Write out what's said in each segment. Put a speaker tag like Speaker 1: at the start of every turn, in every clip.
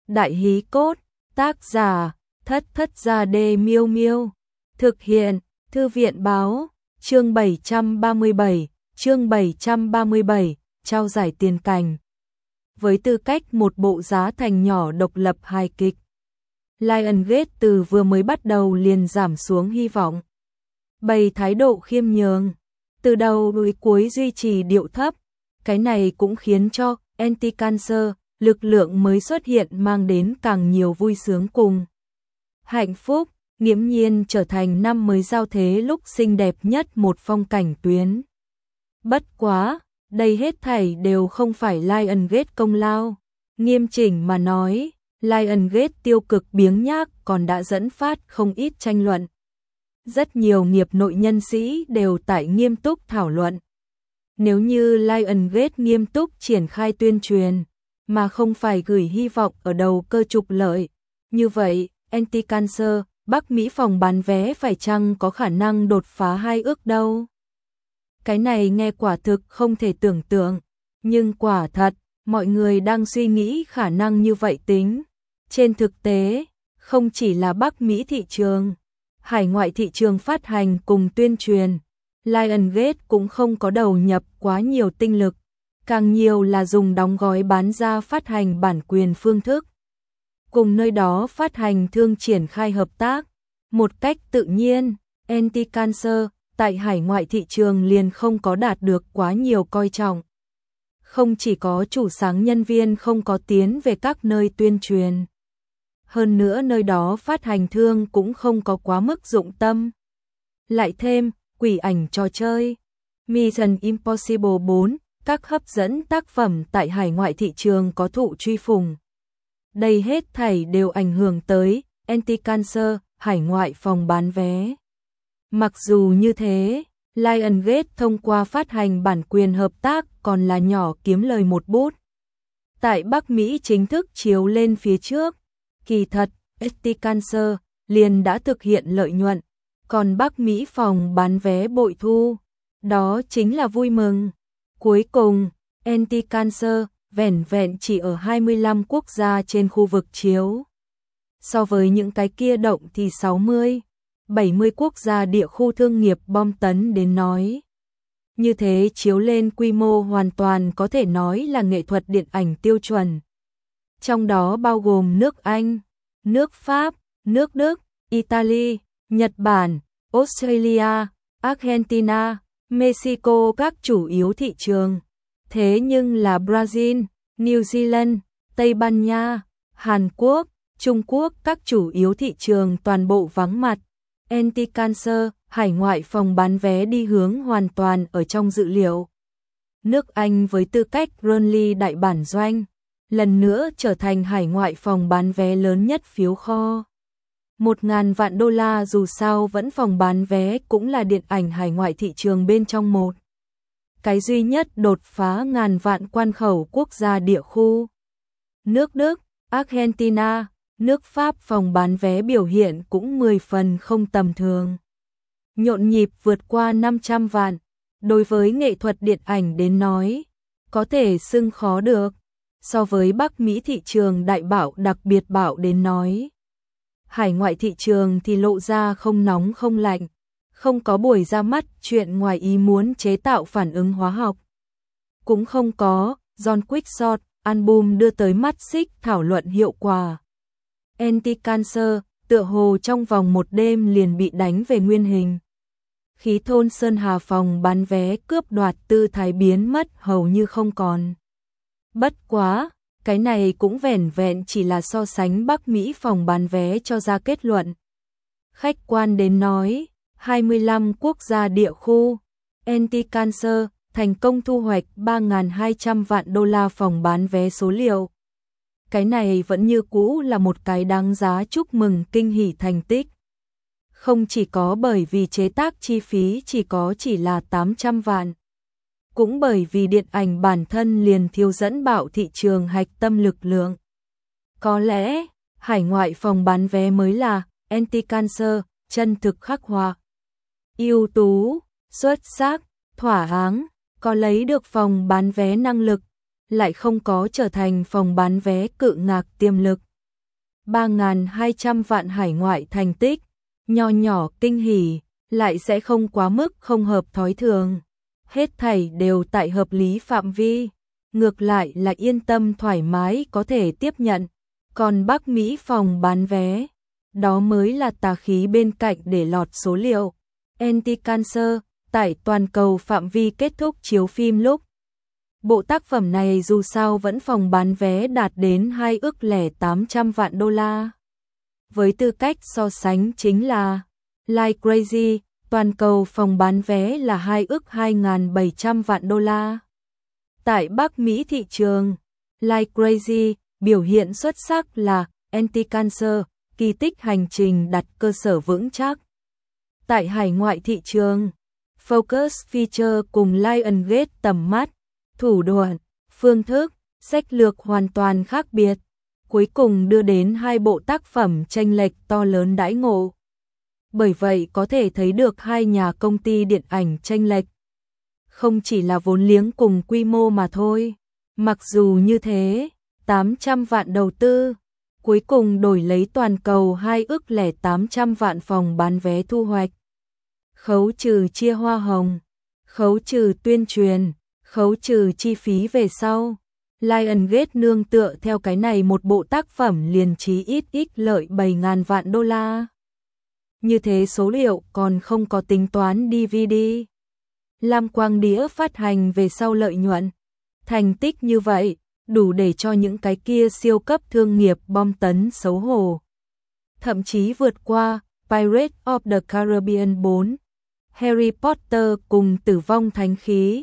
Speaker 1: Đại hí cốt, tác giả, Thất Thất Gia Đê Miêu Miêu. Thực hiện, Thư viện báo, chương 737, trao giải tiền cảnh. Với tư cách một bộ giá thành nhỏ độc lập hài kịch, Lionsgate từ vừa mới bắt đầu liền giảm xuống hy vọng. Bày thái độ khiêm nhường, từ đầu đến cuối duy trì điệu thấp, cái này cũng khiến cho Anti-Cancer, lực lượng mới xuất hiện mang đến càng nhiều vui sướng cùng hạnh phúc, nghiễm nhiên trở thành năm mới giao thế lúc xinh đẹp nhất một phong cảnh tuyến. Bất quá, đây hết thảy đều không phải Lionsgate công lao, nghiêm chỉnh mà nói, Lionsgate tiêu cực biếng nhác còn đã dẫn phát không ít tranh luận. Rất nhiều nghiệp nội nhân sĩ đều tại nghiêm túc thảo luận. Nếu như Lionsgate nghiêm túc triển khai tuyên truyền, mà không phải gửi hy vọng ở đầu cơ trục lợi, như vậy, Anti-Cancer, Bắc Mỹ phòng bán vé phải chăng có khả năng đột phá 2 ước đâu? Cái này nghe quả thực không thể tưởng tượng, nhưng quả thật, mọi người đang suy nghĩ khả năng như vậy tính. Trên thực tế, không chỉ là Bắc Mỹ thị trường, hải ngoại thị trường phát hành cùng tuyên truyền, Lionsgate cũng không có đầu nhập quá nhiều tinh lực, càng nhiều là dùng đóng gói bán ra phát hành bản quyền phương thức. Cùng nơi đó phát hành thương triển khai hợp tác, một cách tự nhiên, Anti-Cancer tại hải ngoại thị trường liền không có đạt được quá nhiều coi trọng. Không chỉ có chủ sáng nhân viên không có tiến về các nơi tuyên truyền, hơn nữa nơi đó phát hành thương cũng không có quá mức dụng tâm. Lại thêm, quỷ ảnh trò chơi, Mission Impossible 4, các hấp dẫn tác phẩm tại hải ngoại thị trường có thụ truy phủng. Đây hết thảy đều ảnh hưởng tới Anti-Cancer, hải ngoại phòng bán vé. Mặc dù như thế, Lionsgate thông qua phát hành bản quyền hợp tác còn là nhỏ kiếm lời một bút. Tại Bắc Mỹ chính thức chiếu lên phía trước, kỳ thật, Anti-Cancer liền đã thực hiện lợi nhuận, còn Bắc Mỹ phòng bán vé bội thu, đó chính là vui mừng. Cuối cùng, Anti-Cancer vẻn vẹn chỉ ở 25 quốc gia trên khu vực chiếu. So với những cái kia động thì 60, 70 quốc gia địa khu thương nghiệp bom tấn đến nói. Như thế chiếu lên quy mô hoàn toàn có thể nói là nghệ thuật điện ảnh tiêu chuẩn. Trong đó bao gồm nước Anh, nước Pháp, nước Đức, Italy, Nhật Bản, Australia, Argentina, Mexico các chủ yếu thị trường. Thế nhưng là Brazil, New Zealand, Tây Ban Nha, Hàn Quốc, Trung Quốc các chủ yếu thị trường toàn bộ vắng mặt. Anti-Cancer, hải ngoại phòng bán vé đi hướng hoàn toàn ở trong dự liệu. Nước Anh với tư cách Burnley đại bản doanh, lần nữa trở thành hải ngoại phòng bán vé lớn nhất phiếu kho. 1.000 vạn đô la dù sao vẫn phòng bán vé cũng là điện ảnh hải ngoại thị trường bên trong một. Cái duy nhất đột phá ngàn vạn quan khẩu quốc gia địa khu. Nước Đức, Argentina, nước Pháp phòng bán vé biểu hiện cũng 10 phần không tầm thường. Nhộn nhịp vượt qua 500 vạn, đối với nghệ thuật điện ảnh đến nói, có thể xưng khó được. So với Bắc Mỹ thị trường đại bạo đặc biệt bạo đến nói, hải ngoại thị trường thì lộ ra không nóng không lạnh, không có buổi ra mắt chuyện ngoài ý muốn chế tạo phản ứng hóa học. Cũng không có John Quick album đưa tới mắt xích thảo luận hiệu quả. Anti-Cancer tựa hồ trong vòng một đêm liền bị đánh về nguyên hình. Khí thôn Sơn Hà phòng bán vé cướp đoạt tư thái biến mất hầu như không còn. Bất quá, cái này cũng vẻn vẹn chỉ là so sánh Bắc Mỹ phòng bán vé cho ra kết luận. Khách quan đến nói, 25 quốc gia địa khu, Anti-Cancer thành công thu hoạch 3.200 vạn đô la phòng bán vé số liệu. Cái này vẫn như cũ là một cái đáng giá chúc mừng kinh hỉ thành tích. Không chỉ có bởi vì chế tác chi phí chỉ là 800 vạn. Cũng bởi vì điện ảnh bản thân liền thiếu dẫn bạo thị trường hạch tâm lực lượng. Có lẽ, hải ngoại phòng bán vé mới là Anti-Cancer chân thực khắc họa. Ưu tú, xuất sắc, thỏa đáng, có lấy được phòng bán vé năng lực, lại không có trở thành phòng bán vé cự ngạc tiềm lực. 3.200 vạn hải ngoại thành tích, nho nhỏ kinh hỉ, lại sẽ không quá mức không hợp thói thường. Hết thảy đều tại hợp lý phạm vi, ngược lại là yên tâm thoải mái có thể tiếp nhận. Còn Bắc Mỹ phòng bán vé, đó mới là tà khí bên cạnh để lọt số liệu. Anti-Cancer, tại toàn cầu phạm vi kết thúc chiếu phim lúc. Bộ tác phẩm này dù sao vẫn phòng bán vé đạt đến 2.800 vạn đô la. Với tư cách so sánh chính là Like Crazy, toàn cầu phòng bán vé là 2.200 vạn đô la. Tại Bắc Mỹ thị trường, Like Crazy biểu hiện xuất sắc là Anti-Cancer, kỳ tích hành trình đặt cơ sở vững chắc. Tại hải ngoại thị trường, Focus Feature cùng Lionsgate tầm mắt, thủ đoạn, phương thức, sách lược hoàn toàn khác biệt, cuối cùng đưa đến hai bộ tác phẩm chênh lệch to lớn đãi ngộ. Bởi vậy có thể thấy được hai nhà công ty điện ảnh chênh lệch không chỉ là vốn liếng cùng quy mô mà thôi. Mặc dù như thế, 800 vạn đầu tư, cuối cùng đổi lấy toàn cầu 2.800 vạn phòng bán vé thu hoạch. Khấu trừ chia hoa hồng, khấu trừ tuyên truyền, khấu trừ chi phí về sau. Lionsgate nương tựa theo cái này một bộ tác phẩm liền chí ít lợi 7.000 vạn đô la. Như thế số liệu còn không có tính toán DVD. Lam quang đĩa phát hành về sau lợi nhuận. Thành tích như vậy, đủ để cho những cái kia siêu cấp thương nghiệp bom tấn xấu hổ. Thậm chí vượt qua Pirates of the Caribbean 4, Harry Potter cùng Tử vong thánh khí.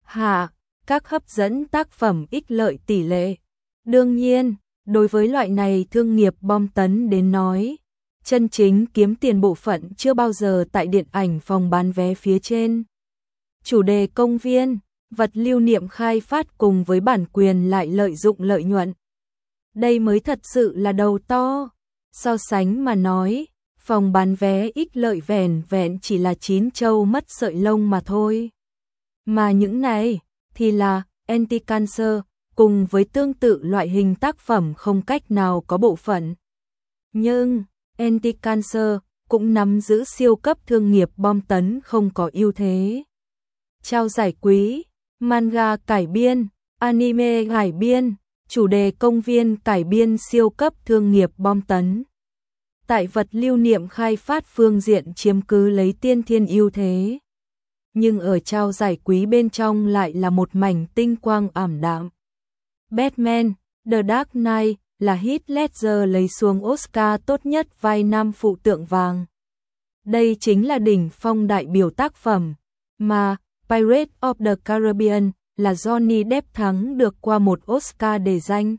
Speaker 1: Các hấp dẫn tác phẩm ích lợi tỷ lệ. Đương nhiên, đối với loại này thương nghiệp bom tấn đến nói, chân chính kiếm tiền bộ phận chưa bao giờ tại điện ảnh phòng bán vé phía trên. Chủ đề công viên, vật lưu niệm khai phát cùng với bản quyền lại lợi dụng lợi nhuận. Đây mới thật sự là đầu to. So sánh mà nói, phòng bán vé ích lợi vẻn vẹn chỉ là 9 trâu mất sợi lông mà thôi. Mà những này thì là Anti-Cancer cùng với tương tự loại hình tác phẩm không cách nào có bộ phận. Nhưng Anti-Cancer cũng nắm giữ siêu cấp thương nghiệp bom tấn không có ưu thế. Trao giải quý, manga cải biên, anime cải biên, chủ đề công viên cải biên siêu cấp thương nghiệp bom tấn. Tại vật lưu niệm khai phát phương diện chiếm cứ lấy tiên thiên ưu thế. Nhưng ở trao giải quý bên trong lại là một mảnh tinh quang ảm đạm. Batman, The Dark Knight là Heath Ledger lấy xuống Oscar tốt nhất vai nam phụ tượng vàng. Đây chính là đỉnh phong đại biểu tác phẩm, mà Pirates of the Caribbean là Johnny Depp thắng được qua một Oscar để danh.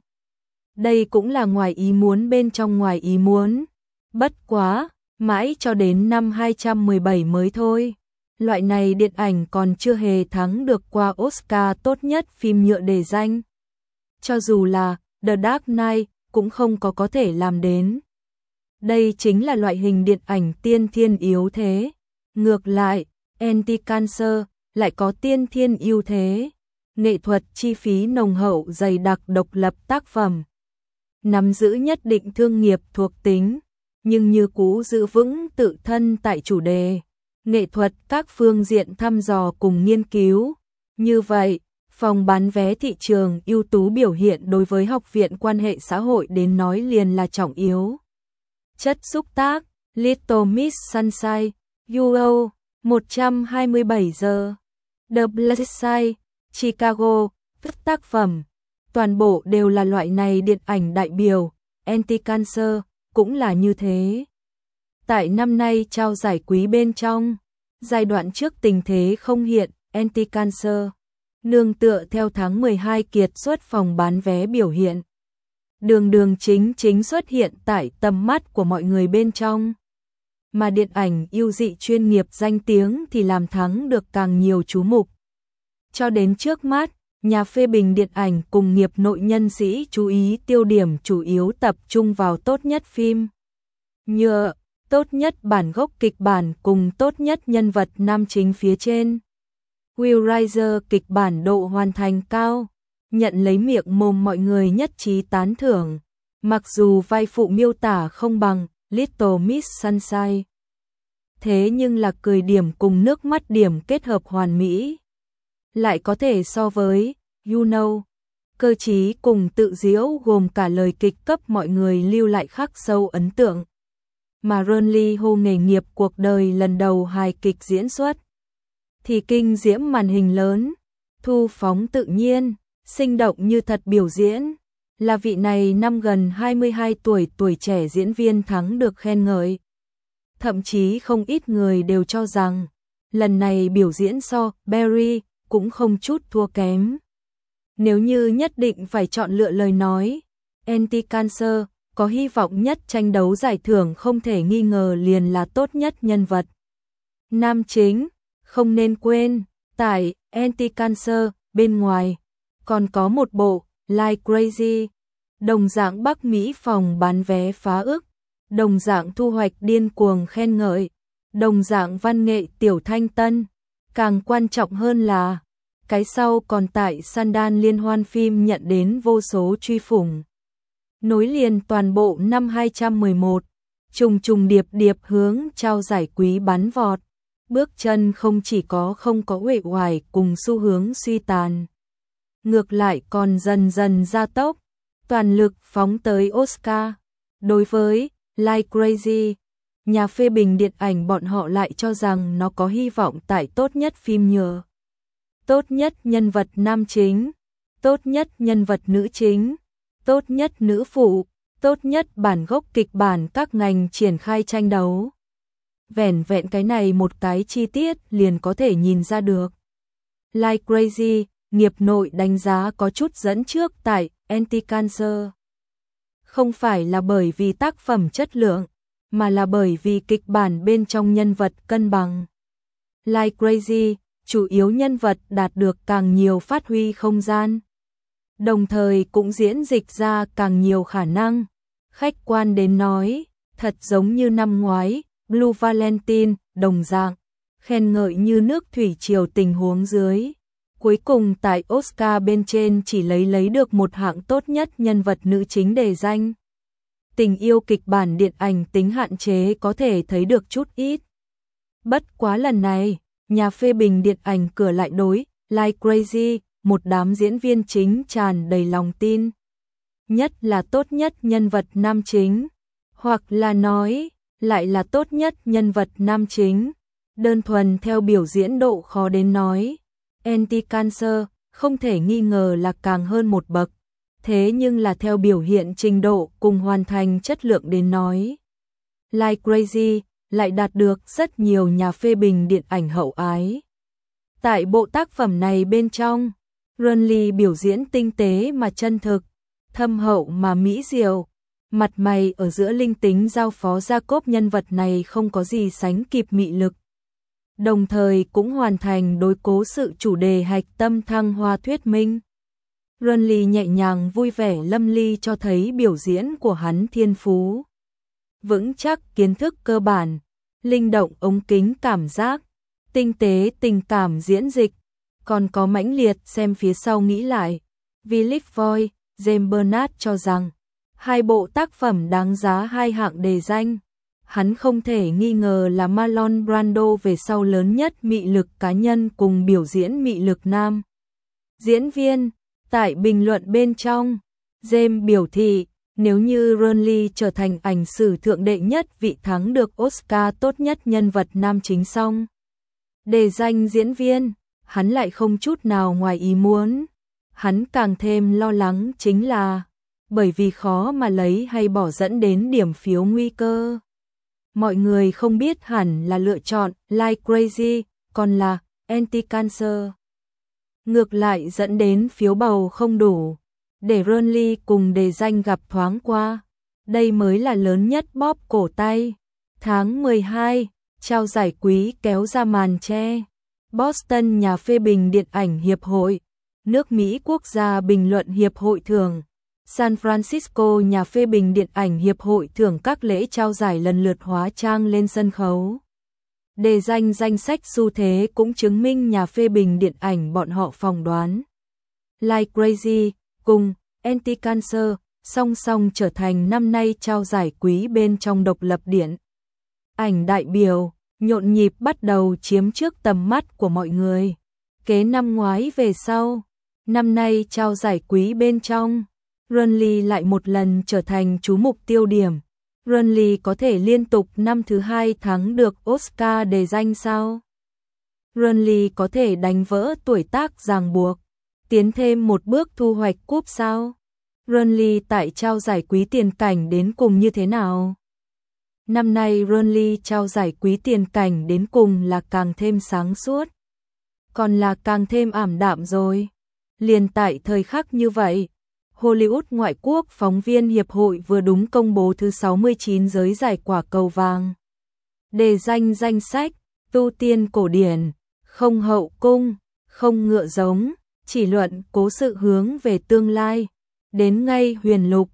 Speaker 1: Đây cũng là ngoài ý muốn bên trong ngoài ý muốn. Bất quá, mãi cho đến năm 2017 mới thôi. Loại này điện ảnh còn chưa hề thắng được qua Oscar tốt nhất phim nhựa để danh. Cho dù là The Dark Knight cũng không có thể làm đến. Đây chính là loại hình điện ảnh tiên thiên yếu thế. Ngược lại, Anti-Cancer lại có tiên thiên ưu thế. Nghệ thuật chi phí nồng hậu dày đặc độc lập tác phẩm. Nắm giữ nhất định thương nghiệp thuộc tính, nhưng như cũ giữ vững tự thân tại chủ đề. Nghệ thuật các phương diện thăm dò cùng nghiên cứu. Như vậy, phòng bán vé thị trường ưu tú biểu hiện đối với Học viện Quan hệ xã hội đến nói liền là trọng yếu. Chất xúc tác, Little Miss Sunshine, UO, 127 giờ, The Black Side, Chicago, các tác phẩm, toàn bộ đều là loại này điện ảnh đại biểu, Anti-Cancer cũng là như thế. Tại năm nay trao giải quý bên trong, giai đoạn trước tình thế không hiện, Anti-Cancer nương tựa theo tháng 12 kiệt xuất phòng bán vé biểu hiện. Đường chính xuất hiện tại tầm mắt của mọi người bên trong. Mà điện ảnh ưu dị chuyên nghiệp danh tiếng thì làm thắng được càng nhiều chú mục. Cho đến trước mắt, nhà phê bình điện ảnh cùng nghiệp nội nhân sĩ chú ý tiêu điểm chủ yếu tập trung vào tốt nhất phim nhựa, tốt nhất bản gốc kịch bản cùng tốt nhất nhân vật nam chính phía trên. Will Riser kịch bản độ hoàn thành cao, nhận lấy miệng mồm mọi người nhất trí tán thưởng, Mặc dù vai phụ miêu tả không bằng Little Miss Sunshine, thế nhưng là cười điểm cùng nước mắt điểm kết hợp hoàn mỹ. Lại có thể so với You Know, cơ trí cùng tự diễu gồm cả lời kịch cấp mọi người lưu lại khắc sâu ấn tượng. Mà Ron Lee Ho nghề nghiệp cuộc đời lần đầu hài kịch diễn xuất, thì kinh diễm màn hình lớn, thu phóng tự nhiên, sinh động như thật biểu diễn. Là vị này năm gần 22 tuổi trẻ diễn viên thắng được khen ngợi. Thậm chí không ít người đều cho rằng, lần này biểu diễn so Barry cũng không chút thua kém. Nếu như nhất định phải chọn lựa lời nói, Anti-Cancer có hy vọng nhất tranh đấu giải thưởng không thể nghi ngờ liền là tốt nhất nhân vật nam chính. Không nên quên, tại Anti-Cancer bên ngoài, còn có một bộ Like Crazy, đồng dạng Bắc Mỹ phòng bán vé phá ức, đồng dạng thu hoạch điên cuồng khen ngợi, đồng dạng văn nghệ tiểu thanh tân. Càng quan trọng hơn là, cái sau còn tại Sundance liên hoan phim nhận đến vô số truy phủng. Nối liền toàn bộ năm 2011, trùng điệp hướng trao giải quý bắn vọt. Bước chân không chỉ không có uể oải cùng xu hướng suy tàn, ngược lại còn dần dần gia tốc, toàn lực phóng tới Oscar. Đối với Like Crazy, nhà phê bình điện ảnh bọn họ lại cho rằng nó có hy vọng tại tốt nhất phim nhựa, tốt nhất nhân vật nam chính, tốt nhất nhân vật nữ chính, tốt nhất nữ phụ, tốt nhất bản gốc kịch bản các ngành triển khai tranh đấu. Vẻn vẹn cái này một cái chi tiết liền có thể nhìn ra được. Like Crazy, nghiệp nội đánh giá có chút dẫn trước tại Anti-Cancer. Không phải là bởi vì tác phẩm chất lượng, mà là bởi vì kịch bản bên trong nhân vật cân bằng. Like Crazy, chủ yếu nhân vật đạt được càng nhiều phát huy không gian, đồng thời cũng diễn dịch ra càng nhiều khả năng. Khách quan đến nói, thật giống như năm ngoái, Blue Valentine, đồng dạng, khen ngợi như nước thủy triều tình huống dưới. Cuối cùng tại Oscar bên trên chỉ lấy được một hạng tốt nhất nhân vật nữ chính đề danh. Tình yêu kịch bản điện ảnh tính hạn chế có thể thấy được chút ít. Bất quá lần này, nhà phê bình điện ảnh cửa lại đối Like Crazy, một đám diễn viên chính tràn đầy lòng tin. Nhất là tốt nhất nhân vật nam chính, hoặc là nói, lại là tốt nhất nhân vật nam chính. Đơn thuần theo biểu diễn độ khó đến nói, Anti-Cancer không thể nghi ngờ là càng hơn một bậc. Thế nhưng là theo biểu hiện trình độ cùng hoàn thành chất lượng đến nói, Like Crazy lại đạt được rất nhiều nhà phê bình điện ảnh hậu ái. Tại bộ tác phẩm này bên trong, Ron Lee biểu diễn tinh tế mà chân thực, thâm hậu mà mỹ diệu, mặt mày ở giữa linh tính giao phó Jacob nhân vật này không có gì sánh kịp mị lực. Đồng thời cũng hoàn thành đối cố sự chủ đề hạch tâm thăng hoa thuyết minh. Ron Lee nhẹ nhàng vui vẻ lâm ly cho thấy biểu diễn của hắn thiên phú vững chắc kiến thức cơ bản, linh động ống kính cảm giác, tinh tế tình cảm diễn dịch, còn có mãnh liệt xem phía sau nghĩ lại. Philip Voigt, James Bernard cho rằng, hai bộ tác phẩm đáng giá hai hạng đề danh. Hắn không thể nghi ngờ là Marlon Brando về sau lớn nhất mị lực cá nhân cùng biểu diễn mị lực nam diễn viên. Tại bình luận bên trong, James biểu thị, nếu như Ron Lee trở thành ảnh sử thượng đệ nhất vị thắng được Oscar tốt nhất nhân vật nam chính xong đề danh diễn viên, hắn lại không chút nào ngoài ý muốn. Hắn càng thêm lo lắng chính là, bởi vì khó mà lấy hay bỏ dẫn đến điểm phiếu nguy cơ. Mọi người không biết hẳn là lựa chọn Like Crazy, còn là Anti-Cancer. Ngược lại dẫn đến phiếu bầu không đủ, để Ron Lee cùng đề danh gặp thoáng qua. Đây mới là lớn nhất bóp cổ tay. Tháng 12, trao giải quý kéo ra màn che. Boston nhà phê bình điện ảnh hiệp hội, nước Mỹ quốc gia bình luận hiệp hội thưởng, San Francisco nhà phê bình điện ảnh hiệp hội thưởng các lễ trao giải lần lượt hóa trang lên sân khấu. Đề danh danh sách xu thế cũng chứng minh nhà phê bình điện ảnh bọn họ phỏng đoán. Like Crazy cùng Anti-Cancer song song trở thành năm nay trao giải quý bên trong độc lập điện ảnh đại biểu, nhộn nhịp bắt đầu chiếm trước tầm mắt của mọi người. Kế năm ngoái về sau, năm nay trao giải quý bên trong, Renly lại một lần trở thành chú mục tiêu điểm. Renly có thể liên tục năm thứ hai thắng được Oscar đề danh sao? Renly có thể đánh vỡ tuổi tác ràng buộc, tiến thêm một bước thu hoạch cúp sao? Renly tại trao giải quý tiền cảnh đến cùng như thế nào? Năm nay Renly trao giải quý tiền cảnh đến cùng là càng thêm sáng suốt, còn là càng thêm ảm đạm rồi. Liền tại thời khắc như vậy, Hollywood Ngoại quốc Phóng viên Hiệp hội vừa đúng công bố thứ 69 giới giải quả cầu vàng. Đề danh danh sách, tu tiên cổ điển, không hậu cung, không ngựa giống, chỉ luận cố sự hướng về tương lai, đến ngay huyền lục,